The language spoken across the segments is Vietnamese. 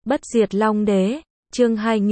Bất diệt Long Đế, chương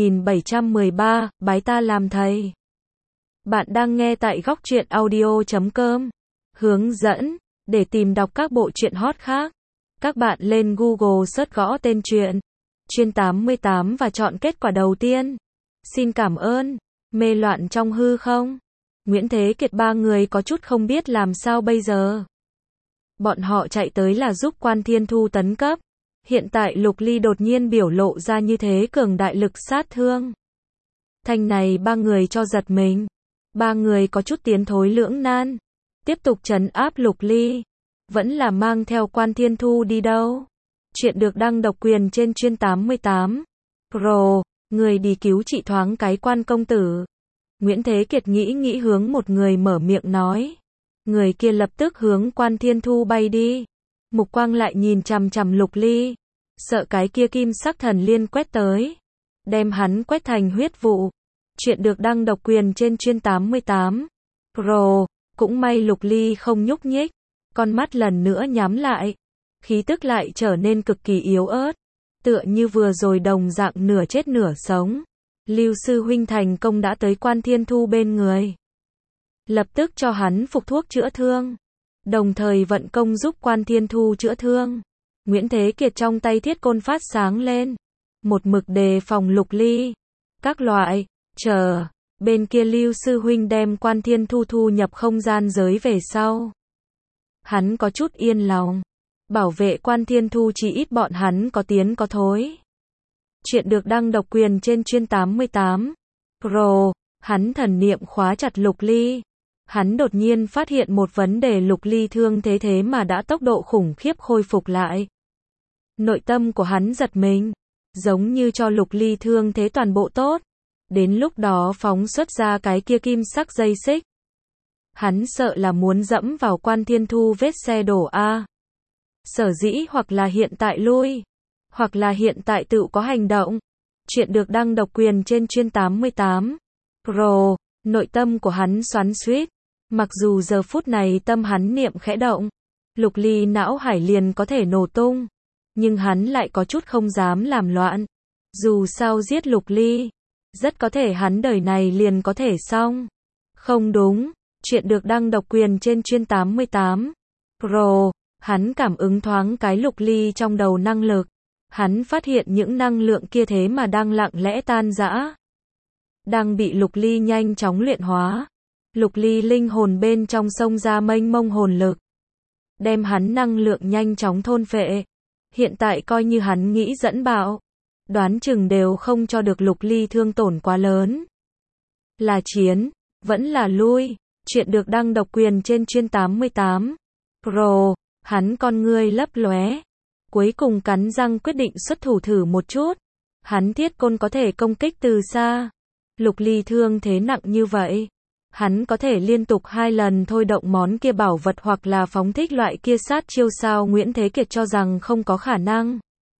2713, bái ta làm thầy. Bạn đang nghe tại góc truyện audio.com. Hướng dẫn, để tìm đọc các bộ truyện hot khác. Các bạn lên Google search gõ tên truyện Chuyên 88 và chọn kết quả đầu tiên. Xin cảm ơn. Mê loạn trong hư không? Nguyễn Thế Kiệt ba người có chút không biết làm sao bây giờ. Bọn họ chạy tới là giúp Quan Thiên Thu tấn cấp. Hiện tại Lục Ly đột nhiên biểu lộ ra như thế cường đại lực sát thương. Thanh này ba người cho giật mình. Ba người có chút tiến thối lưỡng nan. Tiếp tục trấn áp Lục Ly. Vẫn là mang theo Quan Thiên Thu đi đâu. Chuyện được đăng độc quyền trên Chuyên 88. Pro, người đi cứu chị thoáng cái Quan công tử. Nguyễn Thế Kiệt nghĩ hướng một người mở miệng nói. Người kia lập tức hướng Quan Thiên Thu bay đi. Mục quang lại nhìn chằm chằm Lục Ly. Sợ cái kia kim sắc thần liên quét tới. Đem hắn quét thành huyết vụ. Chuyện được đăng độc quyền trên Chuyên 88. Pro, cũng may Lục Ly không nhúc nhích. Con mắt lần nữa nhắm lại. Khí tức lại trở nên cực kỳ yếu ớt. Tựa như vừa rồi đồng dạng nửa chết nửa sống. Lưu sư huynh thành công đã tới Quan Thiên Thu bên người. Lập tức cho hắn phục thuốc chữa thương. Đồng thời vận công giúp Quan Thiên Thu chữa thương. Nguyễn Thế Kiệt trong tay thiết côn phát sáng lên. Một mực đề phòng Lục Ly. Các loại, chờ, bên kia Lưu sư huynh đem Quan Thiên Thu thu nhập không gian giới về sau. Hắn có chút yên lòng. Bảo vệ Quan Thiên Thu chỉ ít bọn hắn có tiến có thối. Chuyện được đăng độc quyền trên Chuyên 88. Pro, hắn thần niệm khóa chặt Lục Ly. Hắn đột nhiên phát hiện một vấn đề, Lục Ly thương thế mà đã tốc độ khủng khiếp khôi phục lại. Nội tâm của hắn giật mình, giống như cho Lục Ly thương thế toàn bộ tốt. Đến lúc đó phóng xuất ra cái kia kim sắc dây xích. Hắn sợ là muốn dẫm vào Quan Thiên Thu vết xe đổ a. Sở dĩ hoặc là hiện tại lui, hoặc là hiện tại tự có hành động. Chuyện được đăng độc quyền trên Chuyên 88. Pro, nội tâm của hắn xoắn xuýt. Mặc dù giờ phút này tâm hắn niệm khẽ động, Lục Ly não hải liền có thể nổ tung, nhưng hắn lại có chút không dám làm loạn. Dù sao giết Lục Ly, rất có thể hắn đời này liền có thể xong. Không đúng, chuyện được đăng độc quyền trên Chuyên 88. Pro, hắn cảm ứng thoáng cái Lục Ly trong đầu năng lực. Hắn phát hiện những năng lượng kia thế mà đang lặng lẽ tan rã. Đang bị Lục Ly nhanh chóng luyện hóa. Lục Ly linh hồn bên trong xông ra mênh mông hồn lực. Đem hắn năng lượng nhanh chóng thôn phệ. Hiện tại coi như hắn nghĩ dẫn bạo. Đoán chừng đều không cho được Lục Ly thương tổn quá lớn. Là chiến, vẫn là lui. Chuyện được đăng độc quyền trên Chuyên 88. Pro, hắn con ngươi lấp lóe. Cuối cùng cắn răng quyết định xuất thủ thử một chút. Hắn thiết côn có thể công kích từ xa. Lục Ly thương thế nặng như vậy. Hắn có thể liên tục 2 lần thôi động món kia bảo vật hoặc là phóng thích loại kia sát chiêu sao? Nguyễn Thế Kiệt cho rằng không có khả năng.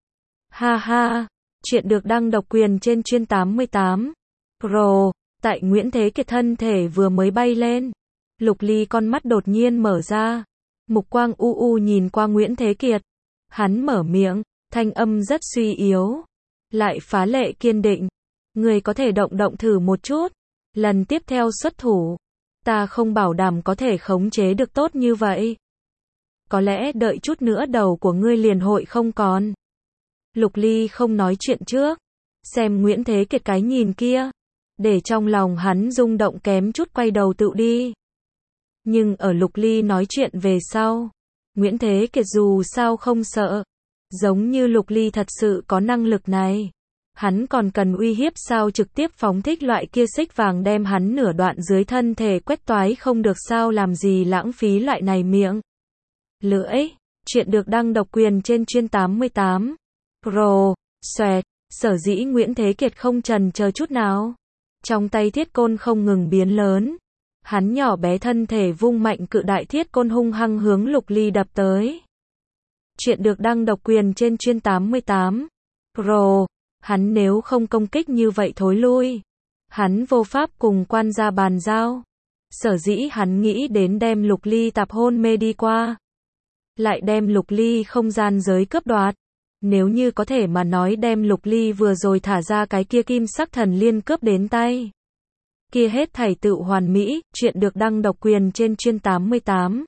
Ha ha, chuyện được đăng độc quyền trên Chuyên 88. Pro, tại Nguyễn Thế Kiệt thân thể vừa mới bay lên. Lục Ly con mắt đột nhiên mở ra. Mục quang u u nhìn qua Nguyễn Thế Kiệt. Hắn mở miệng, thanh âm rất suy yếu. Lại phá lệ kiên định. Người có thể động thử một chút. Lần tiếp theo xuất thủ, ta không bảo đảm có thể khống chế được tốt như vậy. Có lẽ đợi chút nữa đầu của ngươi liền hội không còn. Lục Ly không nói chuyện trước. Xem Nguyễn Thế Kiệt cái nhìn kia. Để trong lòng hắn rung động kém chút quay đầu tự đi. Nhưng ở Lục Ly nói chuyện về sau, Nguyễn Thế Kiệt dù sao không sợ. Giống như Lục Ly thật sự có năng lực này. Hắn còn cần uy hiếp sao? Trực tiếp phóng thích loại kia xích vàng đem hắn nửa đoạn dưới thân thể quét toái không được sao? Làm gì lãng phí loại này miệng lưỡi. Chuyện được đăng độc quyền trên Chuyên 88. Pro, xoẹt. Sở dĩ Nguyễn Thế Kiệt không chần chờ chút nào. Trong tay thiết côn không ngừng biến lớn. Hắn nhỏ bé thân thể vung mạnh cự đại thiết côn hung hăng hướng Lục Ly đập tới. Chuyện được đăng độc quyền trên Chuyên 88. Pro, hắn nếu không công kích như vậy thối lui. Hắn vô pháp cùng quan gia bàn giao. Sở dĩ hắn nghĩ đến đem Lục Ly tạp hôn mê đi qua. Lại đem Lục Ly không gian giới cướp đoạt. Nếu như có thể mà nói đem Lục Ly vừa rồi thả ra cái kia kim sắc thần liên cướp đến tay. Kia hết thảy tự hoàn mỹ, chuyện được đăng độc quyền trên chuyên 88.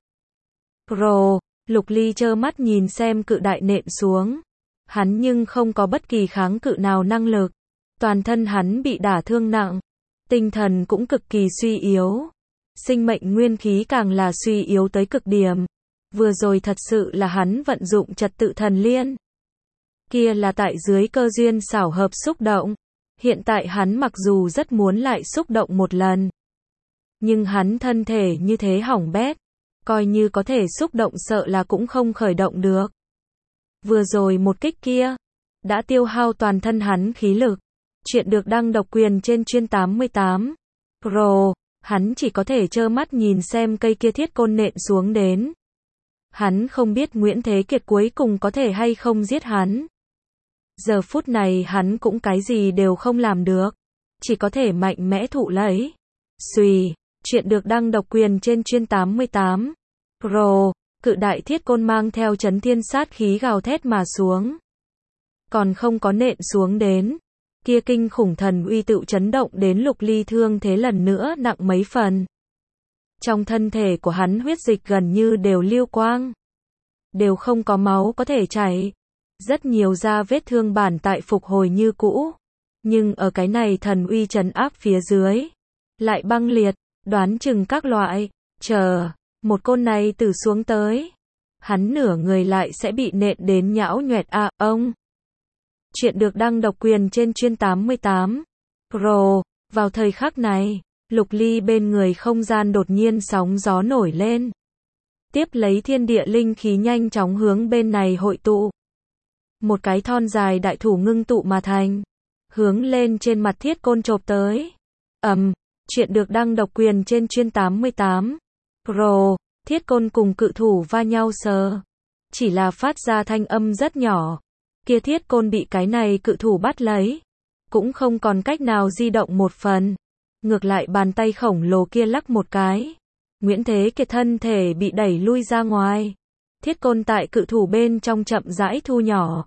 Pro, Lục Ly trơ mắt nhìn xem cự đại nện xuống. Hắn nhưng không có bất kỳ kháng cự nào năng lực. Toàn thân hắn bị đả thương nặng. Tinh thần cũng cực kỳ suy yếu. Sinh mệnh nguyên khí càng là suy yếu tới cực điểm. Vừa rồi thật sự là hắn vận dụng trật tự thần liên. Kia là tại dưới cơ duyên xảo hợp xúc động. Hiện tại hắn mặc dù rất muốn lại xúc động một lần. Nhưng hắn thân thể như thế hỏng bét. Coi như có thể xúc động sợ là cũng không khởi động được. Vừa rồi một kích kia. Đã tiêu hao toàn thân hắn khí lực. Chuyện được đăng độc quyền trên chuyên 88. Pro, hắn chỉ có thể trơ mắt nhìn xem cây kia thiết côn nện xuống đến. Hắn không biết Nguyễn Thế Kiệt cuối cùng có thể hay không giết hắn. Giờ phút này hắn cũng cái gì đều không làm được. Chỉ có thể mạnh mẽ thụ lấy. Xùy, chuyện được đăng độc quyền trên chuyên 88. Pro, cự đại thiết côn mang theo chấn thiên sát khí gào thét mà xuống. Còn không có nện xuống đến. Kia kinh khủng thần uy tựu chấn động đến Lục Ly thương thế lần nữa nặng mấy phần. Trong thân thể của hắn huyết dịch gần như đều lưu quang. Đều không có máu có thể chảy. Rất nhiều da vết thương bản tại phục hồi như cũ. Nhưng ở cái này thần uy trấn áp phía dưới. Lại băng liệt, đoán chừng các loại. Chờ, một côn này từ xuống tới. Hắn nửa người lại sẽ bị nện đến nhão nhoẹt ông. Chuyện được đăng độc quyền trên chuyên 88. Pro, vào thời khắc này, Lục Ly bên người không gian đột nhiên sóng gió nổi lên. Tiếp lấy thiên địa linh khí nhanh chóng hướng bên này hội tụ. Một cái thon dài đại thủ ngưng tụ mà thành. Hướng lên trên mặt thiết côn chộp tới. Chuyện được đăng độc quyền trên chuyên 88. Pro, thiết côn cùng cự thủ va nhau sờ. Chỉ là phát ra thanh âm rất nhỏ. Kia thiết côn bị cái này cự thủ bắt lấy. Cũng không còn cách nào di động một phần. Ngược lại bàn tay khổng lồ kia lắc một cái. Nguyễn Thế Kiệt thân thể bị đẩy lui ra ngoài. Thiết côn tại cự thủ bên trong chậm rãi thu nhỏ.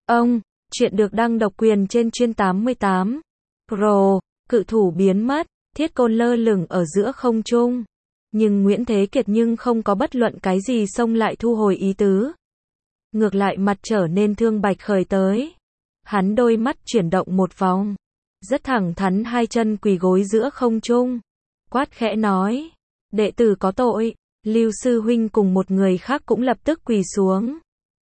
Chuyện được đăng độc quyền trên chuyên 88. Pro, cự thủ biến mất. Thiết côn lơ lửng ở giữa không trung. Nhưng Nguyễn Thế Kiệt nhưng không có bất luận cái gì xông lại thu hồi ý tứ. Ngược lại mặt trở nên thương bạch khởi tới. Hắn đôi mắt chuyển động một vòng. Rất thẳng thắn hai chân quỳ gối giữa không trung. Quát khẽ nói. Đệ tử có tội. Lưu sư huynh cùng một người khác cũng lập tức quỳ xuống.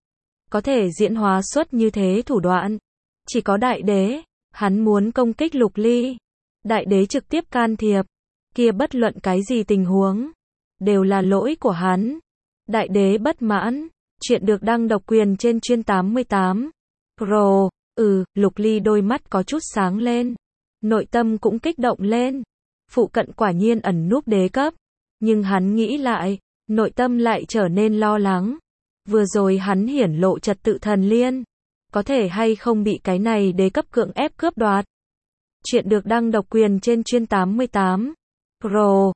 Có thể diễn hóa xuất như thế thủ đoạn. Chỉ có đại đế. Hắn muốn công kích Lục Ly. Đại đế trực tiếp can thiệp. Kia bất luận cái gì tình huống. Đều là lỗi của hắn. Đại đế bất mãn. Chuyện được đăng độc quyền trên chuyên 88. Pro, Lục Ly đôi mắt có chút sáng lên. Nội tâm cũng kích động lên. Phụ cận quả nhiên ẩn núp đế cấp. Nhưng hắn nghĩ lại, nội tâm lại trở nên lo lắng. Vừa rồi hắn hiển lộ trật tự thần liên. Có thể hay không bị cái này đế cấp cưỡng ép cướp đoạt. Chuyện được đăng độc quyền trên chuyên 88. Pro,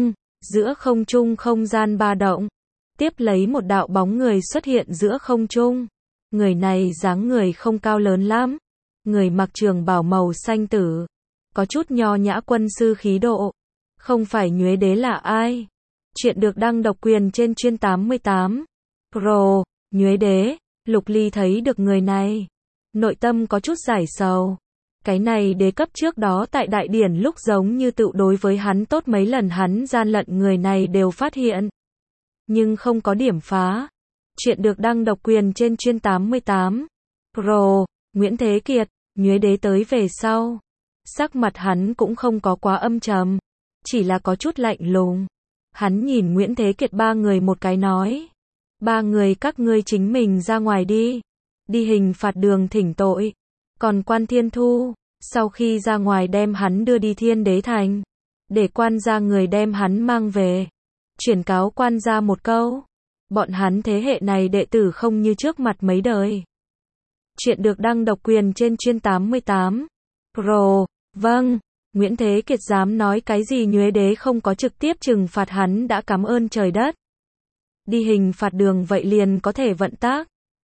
giữa không trung không gian ba động. Tiếp lấy một đạo bóng người xuất hiện giữa không trung. Người này dáng người không cao lớn lắm. Người mặc trường bào màu xanh tử. Có chút nho nhã quân sư khí độ. Không phải Nhuế Đế là ai? Chuyện được đăng độc quyền trên chuyên 88. Pro, Nhuế Đế. Lục Ly thấy được người này. Nội tâm có chút giải sầu. Cái này đế cấp trước đó tại đại điển lúc giống như tự đối với hắn tốt mấy lần hắn gian lận người này đều phát hiện. Nhưng không có điểm phá. Chuyện được đăng độc quyền trên chuyên 88. Pro, Nguyễn Thế Kiệt, Nhuế Đế tới về sau. Sắc mặt hắn cũng không có quá âm trầm. Chỉ là có chút lạnh lùng. Hắn nhìn Nguyễn Thế Kiệt ba người một cái nói. Ba người các ngươi chính mình ra ngoài đi. Đi hình phạt đường thỉnh tội. Còn Quan Thiên Thu, sau khi ra ngoài đem hắn đưa đi Thiên Đế Thành. Để quan gia người đem hắn mang về. Chuyển cáo quan gia một câu. Bọn hắn thế hệ này đệ tử không như trước mặt mấy đời. Chuyện được đăng độc quyền trên chuyên 88. Pro, vâng. Nguyễn Thế Kiệt dám nói cái gì Nhuế Đế không có trực tiếp trừng phạt hắn đã cảm ơn trời đất. Đi hình phạt đường vậy liền có thể vận tác.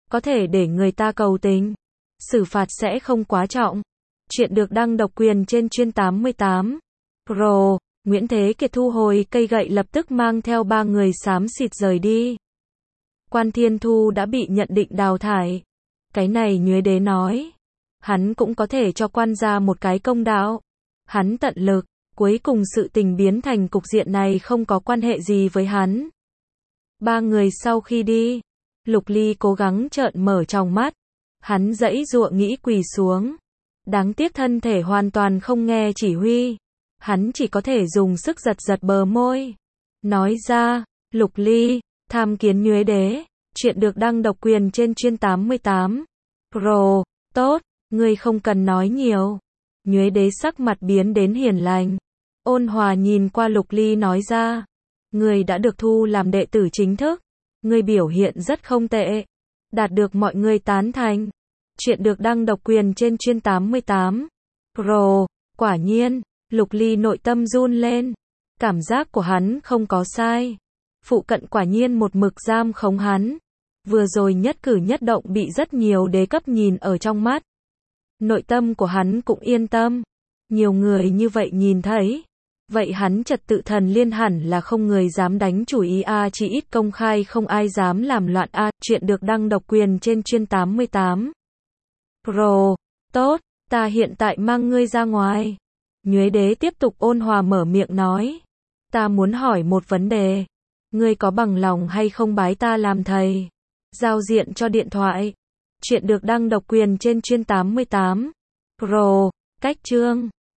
có thể để người ta cầu tình. Xử phạt sẽ không quá trọng. Chuyện được đăng độc quyền trên Chuyên 88 Pro. Nguyễn Thế Kiệt thu hồi cây gậy lập tức mang theo 3 người xám xịt rời đi. Quan Thiên Thu đã bị nhận định đào thải. Cái này Nhuế Đế nói. Hắn cũng có thể cho quan gia một cái công đạo. Hắn tận lực, cuối cùng sự tình biến thành cục diện này không có quan hệ gì với hắn. 3 người sau khi đi, Lục Ly cố gắng trợn mở trong mắt. Hắn giãy giụa nghĩ quỳ xuống. Đáng tiếc thân thể hoàn toàn không nghe chỉ huy. Hắn chỉ có thể dùng sức giật giật bờ môi. Nói ra, Lục Ly, tham kiến Nhuế Đế. Chuyện được đăng độc quyền trên Chuyên 88 Pro. Tốt, ngươi không cần nói nhiều. Nhuế Đế sắc mặt biến đến hiền lành. Ôn hòa nhìn qua Lục Ly nói ra. Ngươi đã được thu làm đệ tử chính thức. Ngươi biểu hiện rất không tệ. Đạt được mọi người tán thành. Chuyện được đăng độc quyền trên Chuyên 88 Pro. Quả nhiên, Lục Ly nội tâm run lên. Cảm giác của hắn không có sai. Phụ cận quả nhiên một mực giam khống hắn. Vừa rồi nhất cử nhất động bị rất nhiều đế cấp nhìn ở trong mắt. Nội tâm của hắn cũng yên tâm. Nhiều người như vậy nhìn thấy. Vậy hắn trật tự thần liên hẳn là không người dám đánh chủ ý a, chỉ ít công khai không ai dám làm loạn a. Chuyện được đăng độc quyền trên Chuyên 88 Pro. Tốt, ta hiện tại mang ngươi ra ngoài. Nhuế Đế tiếp tục ôn hòa mở miệng nói. Ta muốn hỏi một vấn đề. Ngươi có bằng lòng hay không bái ta làm thầy? Giao diện cho điện thoại. Chuyện được đăng độc quyền trên Chuyên 88 Pro. Cách chương